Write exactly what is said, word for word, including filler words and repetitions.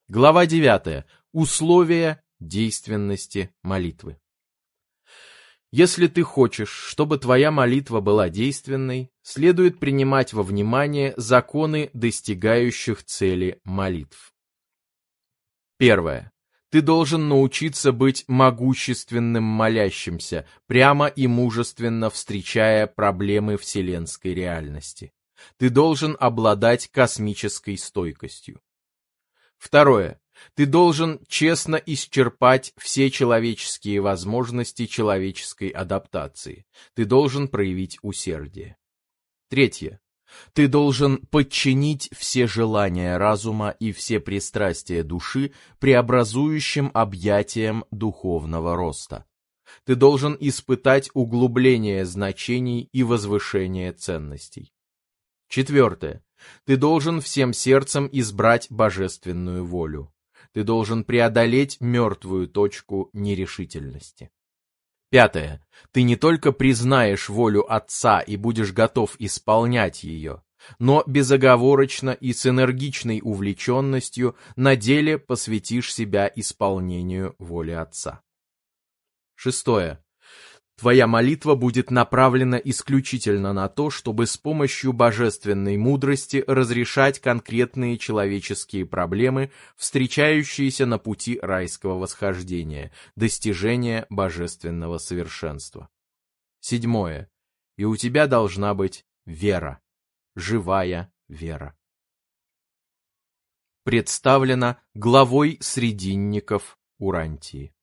Глава девятая. Условия действенности молитвы. Если ты хочешь, чтобы твоя молитва была действенной, следует принимать во внимание законы достигающих цели молитв. Первое. Ты должен научиться быть могущественным молящимся, прямо и мужественно встречая проблемы вселенской реальности. Ты должен обладать космической стойкостью. Второе. Ты должен честно исчерпать все человеческие возможности человеческой адаптации. Ты должен проявить усердие. Третье. Ты должен подчинить все желания разума и все пристрастия души преобразующим объятиям духовного роста. Ты должен испытать углубление значений и возвышение ценностей. Четвертое. Ты должен всем сердцем избрать божественную волю. Ты должен преодолеть мертвую точку нерешительности. Пятое. Ты не только признаешь волю Отца и будешь готов исполнять ее, но безоговорочно и с энергичной увлеченностью на деле посвятишь себя исполнению воли Отца. Шестое. Твоя молитва будет направлена исключительно на то, чтобы с помощью божественной мудрости разрешать конкретные человеческие проблемы, встречающиеся на пути райского восхождения, достижения божественного совершенства. Седьмое. И у тебя должна быть вера, живая вера. Представлена главой срединников Урантии.